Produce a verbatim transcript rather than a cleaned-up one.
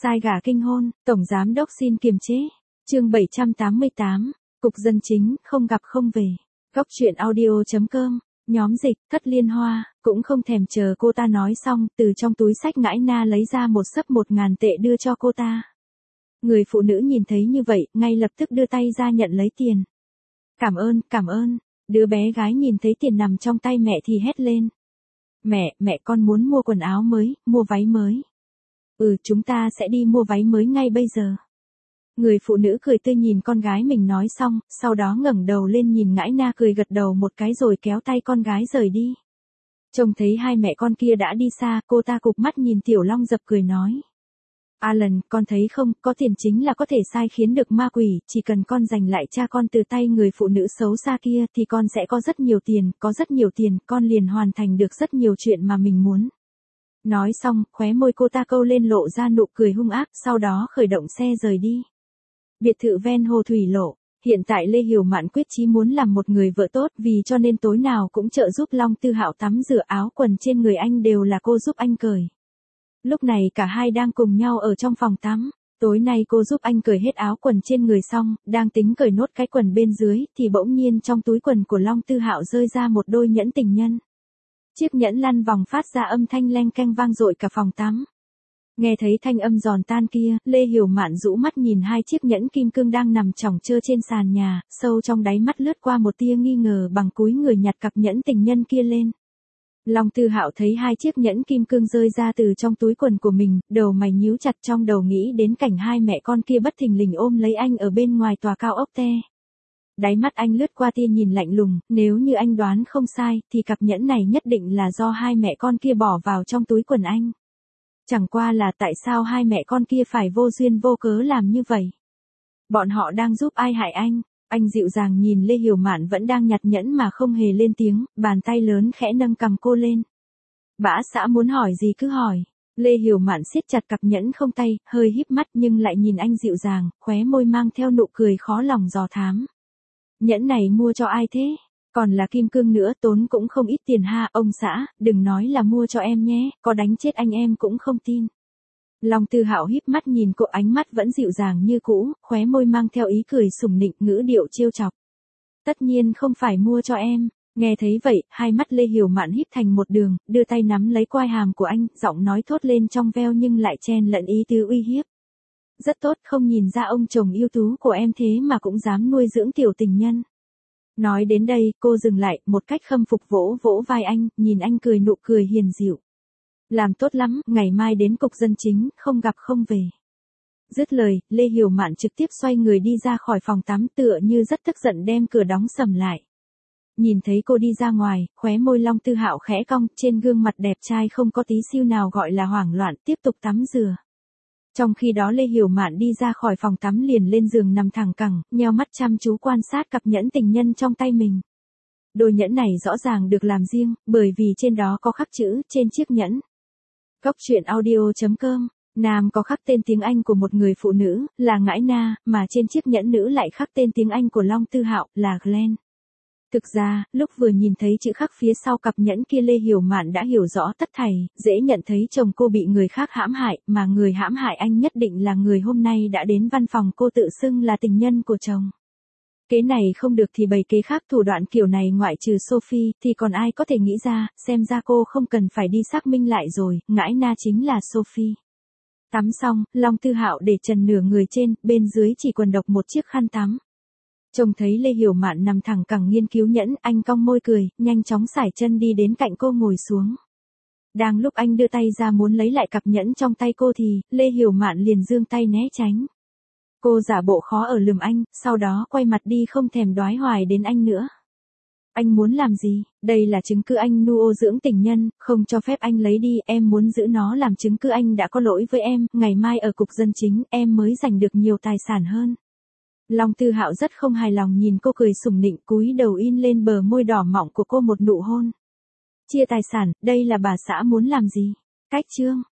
Sai gà kinh hôn, Tổng Giám Đốc xin kiềm chế. Chương bảy trăm tám mươi tám, Cục Dân Chính, không gặp không về. Góc truyện audio.com, nhóm dịch, Thất Liên Hoa, cũng không thèm chờ cô ta nói xong, từ trong túi xách ngãi na lấy ra một xấp một ngàn tệ đưa cho cô ta. Người phụ nữ nhìn thấy như vậy, ngay lập tức đưa tay ra nhận lấy tiền. Cảm ơn, cảm ơn. Đứa bé gái nhìn thấy tiền nằm trong tay mẹ thì hét lên. Mẹ, mẹ con muốn mua quần áo mới, mua váy mới. Ừ, chúng ta sẽ đi mua váy mới ngay bây giờ. Người phụ nữ cười tươi nhìn con gái mình nói xong, sau đó ngẩng đầu lên nhìn ngãi na cười gật đầu một cái rồi kéo tay con gái rời đi. Trông thấy hai mẹ con kia đã đi xa, cô ta cụp mắt nhìn Tiểu Long Dập cười nói. Alan, con thấy không, có tiền chính là có thể sai khiến được ma quỷ, chỉ cần con giành lại cha con từ tay người phụ nữ xấu xa kia thì con sẽ có rất nhiều tiền, có rất nhiều tiền, con liền hoàn thành được rất nhiều chuyện mà mình muốn. Nói xong, khóe môi cô ta câu lên lộ ra nụ cười hung ác, sau đó khởi động xe rời đi. Biệt thự ven hồ thủy lộ, hiện tại Lê Hiểu Mạn quyết chí muốn làm một người vợ tốt, vì cho nên tối nào cũng trợ giúp Long Tư Hạo tắm rửa, áo quần trên người anh đều là cô giúp anh cởi. Lúc này cả hai đang cùng nhau ở trong phòng tắm, tối nay cô giúp anh cởi hết áo quần trên người xong, đang tính cởi nốt cái quần bên dưới, thì bỗng nhiên trong túi quần của Long Tư Hạo rơi ra một đôi nhẫn tình nhân. Chiếc nhẫn lăn vòng phát ra âm thanh leng keng vang dội cả phòng tắm. Nghe thấy thanh âm giòn tan kia, Lê Hiểu Mạn rũ mắt nhìn hai chiếc nhẫn kim cương đang nằm chỏng chơ trên sàn nhà, sâu trong đáy mắt lướt qua một tia nghi ngờ, bằng cúi người nhặt cặp nhẫn tình nhân kia lên. Long Tư Hạo thấy hai chiếc nhẫn kim cương rơi ra từ trong túi quần của mình, đầu mày nhíu chặt, trong đầu nghĩ đến cảnh hai mẹ con kia bất thình lình ôm lấy anh ở bên ngoài tòa cao ốc te. Đáy mắt anh lướt qua tia nhìn lạnh lùng, nếu như anh đoán không sai, thì cặp nhẫn này nhất định là do hai mẹ con kia bỏ vào trong túi quần anh. Chẳng qua là tại sao hai mẹ con kia phải vô duyên vô cớ làm như vậy? Bọn họ đang giúp ai hại anh? Anh dịu dàng nhìn Lê Hiểu Mạn vẫn đang nhặt nhẫn mà không hề lên tiếng, bàn tay lớn khẽ nâng cầm cô lên. Bã xã muốn hỏi gì cứ hỏi. Lê Hiểu Mạn siết chặt cặp nhẫn không tay, hơi híp mắt nhưng lại nhìn anh dịu dàng, khóe môi mang theo nụ cười khó lòng dò thám. Nhẫn này mua cho ai thế? Còn là kim cương nữa, tốn cũng không ít tiền ha, ông xã, đừng nói là mua cho em nhé, có đánh chết anh em cũng không tin. Long Tư Hạo híp mắt nhìn cô, ánh mắt vẫn dịu dàng như cũ, khóe môi mang theo ý cười sủng nịnh, ngữ điệu trêu chọc. Tất nhiên không phải mua cho em. Nghe thấy vậy, hai mắt Lê Hiểu Mạn híp thành một đường, đưa tay nắm lấy quai hàm của anh, giọng nói thốt lên trong veo nhưng lại chen lẫn ý tứ uy hiếp. Rất tốt, không nhìn ra ông chồng yêu tú của em thế mà cũng dám nuôi dưỡng tiểu tình nhân. Nói đến đây, cô dừng lại, một cách khâm phục vỗ vỗ vai anh, nhìn anh cười nụ cười hiền dịu. Làm tốt lắm, ngày mai đến Cục Dân Chính, không gặp không về. Dứt lời, Lê Hiểu Mạn trực tiếp xoay người đi ra khỏi phòng tắm, tựa như rất tức giận đem cửa đóng sầm lại. Nhìn thấy cô đi ra ngoài, khóe môi Long Tư Hạo khẽ cong, trên gương mặt đẹp trai không có tí siêu nào gọi là hoảng loạn, tiếp tục tắm rửa. Trong khi đó Lê Hiểu Mạn đi ra khỏi phòng tắm liền lên giường nằm thẳng cẳng, nheo mắt chăm chú quan sát cặp nhẫn tình nhân trong tay mình. Đôi nhẫn này rõ ràng được làm riêng, bởi vì trên đó có khắc chữ, trên chiếc nhẫn. Góc truyện audio.com, nam có khắc tên tiếng Anh của một người phụ nữ, là Ngãi Na, mà trên chiếc nhẫn nữ lại khắc tên tiếng Anh của Long Tư Hạo, là Glenn. Thực ra, lúc vừa nhìn thấy chữ khắc phía sau cặp nhẫn kia Lê Hiểu Mạn đã hiểu rõ tất thảy, dễ nhận thấy chồng cô bị người khác hãm hại, mà người hãm hại anh nhất định là người hôm nay đã đến văn phòng cô tự xưng là tình nhân của chồng. Kế này không được thì bày kế khác, thủ đoạn kiểu này ngoại trừ Sophie, thì còn ai có thể nghĩ ra, xem ra cô không cần phải đi xác minh lại rồi, Ngãi Na chính là Sophie. Tắm xong, Long Tư Hạo để trần nửa người trên, bên dưới chỉ quần độc một chiếc khăn tắm. Trông thấy Lê Hiểu Mạn nằm thẳng cẳng nghiên cứu nhẫn, anh cong môi cười, nhanh chóng sải chân đi đến cạnh cô ngồi xuống. Đang lúc anh đưa tay ra muốn lấy lại cặp nhẫn trong tay cô thì, Lê Hiểu Mạn liền giương tay né tránh. Cô giả bộ khó ở lườm anh, sau đó quay mặt đi không thèm đoái hoài đến anh nữa. Anh muốn làm gì? Đây là chứng cứ anh nuôi ô dưỡng tình nhân, không cho phép anh lấy đi, em muốn giữ nó làm chứng cứ anh đã có lỗi với em, ngày mai ở Cục Dân Chính em mới giành được nhiều tài sản hơn. Long Tư Hạo rất không hài lòng nhìn cô cười sủng nịnh, cúi đầu in lên bờ môi đỏ mọng của cô một nụ hôn. Chia tài sản, đây là bà xã muốn làm gì? Cách chương.